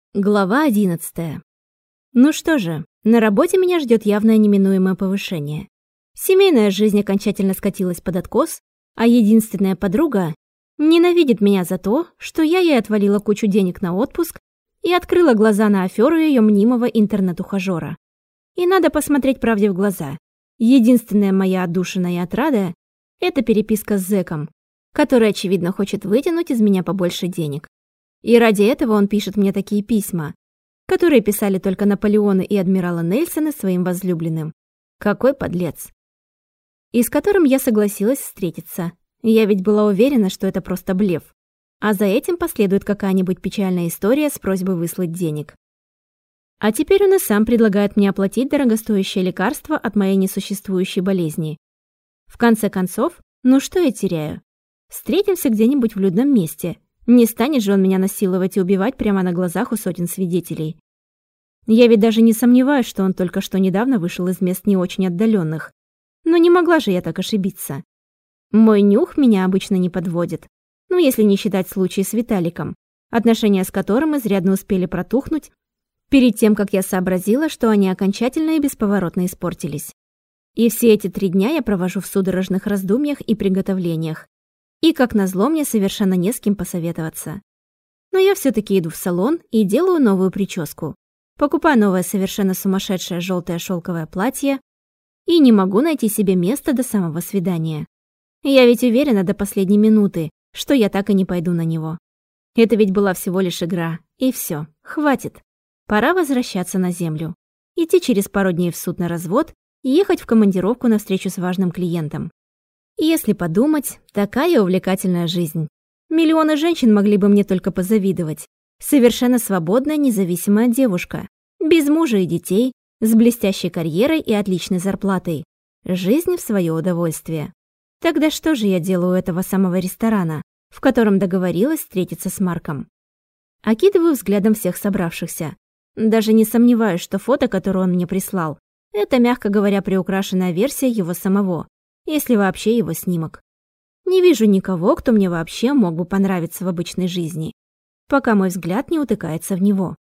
Глава 11. Ну что же, на работе меня ждет явное неминуемое повышение. Семейная жизнь окончательно скатилась под откос, а единственная подруга ненавидит меня за то, что я ей отвалила кучу денег на отпуск и открыла глаза на аферу ее мнимого интернет-ухажера. И надо посмотреть правде в глаза. Единственная моя отдушина и отрада – это переписка с зэком, который, очевидно, хочет вытянуть из меня побольше денег. И ради этого он пишет мне такие письма, которые писали только Наполеоны и адмиралы Нельсоны своим возлюбленным. Какой подлец. И с которым я согласилась встретиться. Я ведь была уверена, что это просто блеф. А за этим последует какая-нибудь печальная история с просьбой выслать денег. А теперь он и сам предлагает мне оплатить дорогостоящее лекарство от моей несуществующей болезни. В конце концов, ну что я теряю? Встретимся где-нибудь в людном месте. Не станет же он меня насиловать и убивать прямо на глазах у сотен свидетелей. Я ведь даже не сомневаюсь, что он только что недавно вышел из мест не очень отдаленных. Но не могла же я так ошибиться. Мой нюх меня обычно не подводит. Ну, если не считать случай с Виталиком, отношения с которым изрядно успели протухнуть перед тем, как я сообразила, что они окончательно и бесповоротно испортились. И все эти 3 дня я провожу в судорожных раздумьях и приготовлениях. И, как назло, мне совершенно не с кем посоветоваться. Но я все-таки иду в салон и делаю новую прическу. Покупаю новое совершенно сумасшедшее желтое шелковое платье и не могу найти себе места до самого свидания. Я ведь уверена до последней минуты, что я так и не пойду на него. Это ведь была всего лишь игра, и все, хватит. Пора возвращаться на землю. Идти через пару дней в суд на развод и ехать в командировку на встречу с важным клиентом. Если подумать, такая увлекательная жизнь. Миллионы женщин могли бы мне только позавидовать. Совершенно свободная, независимая девушка. Без мужа и детей, с блестящей карьерой и отличной зарплатой. Жизнь в свое удовольствие. Тогда что же я делаю у этого самого ресторана, в котором договорилась встретиться с Марком? Окидываю взглядом всех собравшихся. Даже не сомневаюсь, что фото, которое он мне прислал, это, мягко говоря, приукрашенная версия его самого. Если вообще его снимок. Не вижу никого, кто мне вообще мог бы понравиться в обычной жизни, пока мой взгляд не утыкается в него.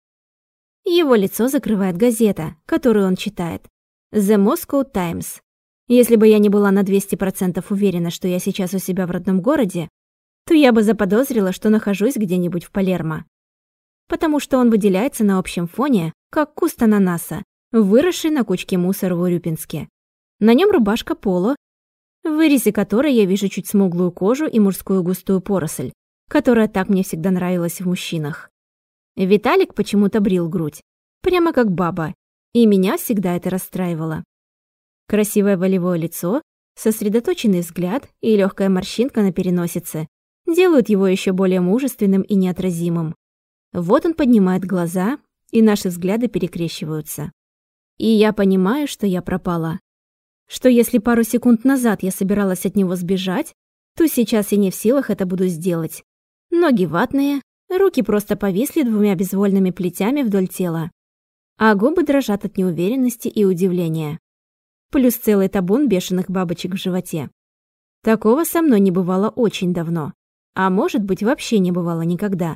Его лицо закрывает газета, которую он читает. The Moscow Times. Если бы я не была на 200% уверена, что я сейчас у себя в родном городе, то я бы заподозрила, что нахожусь где-нибудь в Палермо. Потому что он выделяется на общем фоне, как куст ананаса, выросший на кучке мусора в Урюпинске. На нем рубашка поло, в вырезе которой я вижу чуть смуглую кожу и мужскую густую поросль, которая так мне всегда нравилась в мужчинах. Виталик почему-то брил грудь, прямо как баба, и меня всегда это расстраивало. Красивое волевое лицо, сосредоточенный взгляд и легкая морщинка на переносице делают его еще более мужественным и неотразимым. Вот он поднимает глаза, и наши взгляды перекрещиваются. И я понимаю, что я пропала. Что если пару секунд назад я собиралась от него сбежать, то сейчас я не в силах это буду сделать. Ноги ватные, руки просто повисли 2 безвольными плетями вдоль тела, а губы дрожат от неуверенности и удивления. Плюс целый табун бешеных бабочек в животе. Такого со мной не бывало очень давно, а может быть, вообще не бывало никогда.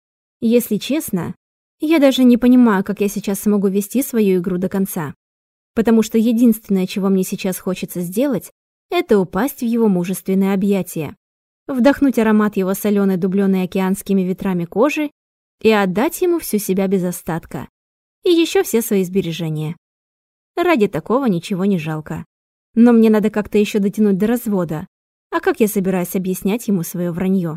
Если честно, я даже не понимаю, как я сейчас смогу вести свою игру до конца. Потому что единственное, чего мне сейчас хочется сделать, это упасть в его мужественные объятия, вдохнуть аромат его соленой, дубленой океанскими ветрами кожи и отдать ему всю себя без остатка. И еще все свои сбережения. Ради такого ничего не жалко. Но мне надо как-то еще дотянуть до развода. А как я собираюсь объяснять ему свое вранье?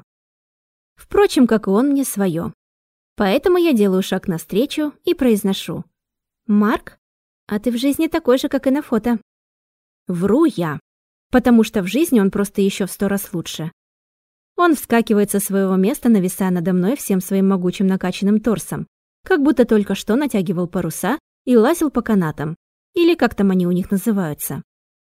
Впрочем, как и он мне свое. Поэтому я делаю шаг навстречу и произношу: «Марк? А ты в жизни такой же, как и на фото». Вру я, потому что в жизни он просто еще в 100 раз лучше. Он вскакивает со своего места, нависая надо мной всем своим могучим накачанным торсом, как будто только что натягивал паруса и лазил по канатам, или как там они у них называются.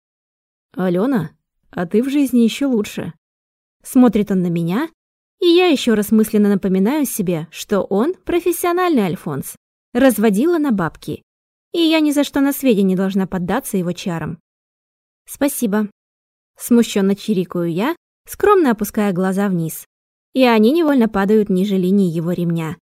«Алена, а ты в жизни еще лучше». Смотрит он на меня, и я еще раз мысленно напоминаю себе, что он профессиональный альфонс, разводила на бабки. И я ни за что на свете не должна поддаться его чарам. «Спасибо». Смущенно чирикаю я, скромно опуская глаза вниз. И они невольно падают ниже линии его ремня.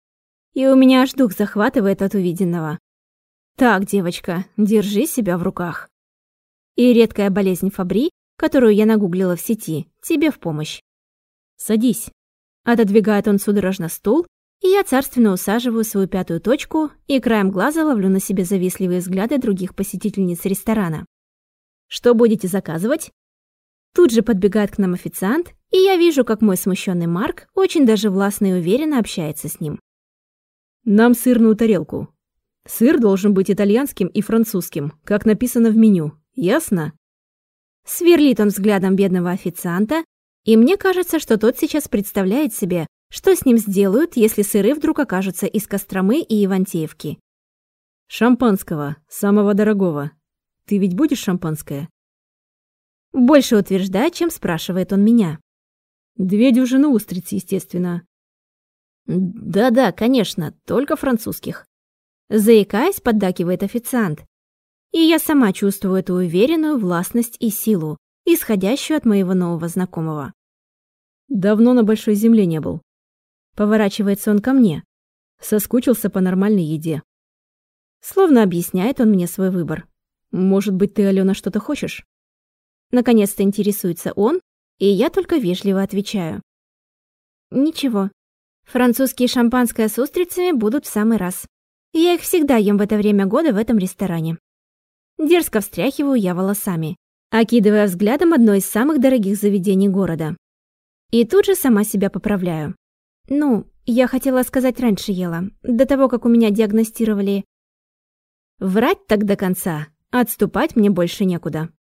и у меня аж дух захватывает от увиденного. Так, девочка, держи себя в руках. И редкая болезнь Фабри, которую я нагуглила в сети, тебе в помощь. Садись. Отодвигает он судорожно стул, и я царственно усаживаю свою пятую точку и краем глаза ловлю на себе завистливые взгляды других посетительниц ресторана. Что будете заказывать? Тут же подбегает к нам официант, и я вижу, как мой смущенный Марк очень даже властно и уверенно общается с ним. Нам сырную тарелку. Сыр должен быть итальянским и французским, как написано в меню. Ясно? Сверлит он взглядом бедного официанта, и мне кажется, что тот сейчас представляет себе, что с ним сделают, если сыры вдруг окажутся из Костромы и Ивантеевки. Шампанского, самого дорогого. Ты ведь будешь шампанское? Больше утверждает, чем спрашивает он меня. 2 дюжины устриц, естественно. Да-да, конечно, только французских. Заикаясь, поддакивает официант. И я сама чувствую эту уверенную властность и силу, исходящую от моего нового знакомого. Давно на большой земле не был. Поворачивается он ко мне. Соскучился по нормальной еде. Словно объясняет он мне свой выбор. Может быть, ты, Алена, что-то хочешь? Наконец-то интересуется он, и я только вежливо отвечаю. Ничего. Французские шампанское с устрицами будут в самый раз. Я их всегда ем в это время года в этом ресторане. Дерзко встряхиваю я волосами, окидывая взглядом одно из самых дорогих заведений города. И тут же сама себя поправляю. Ну, я хотела сказать, раньше ела, до того, как у меня диагностировали... Врать так до конца, отступать мне больше некуда.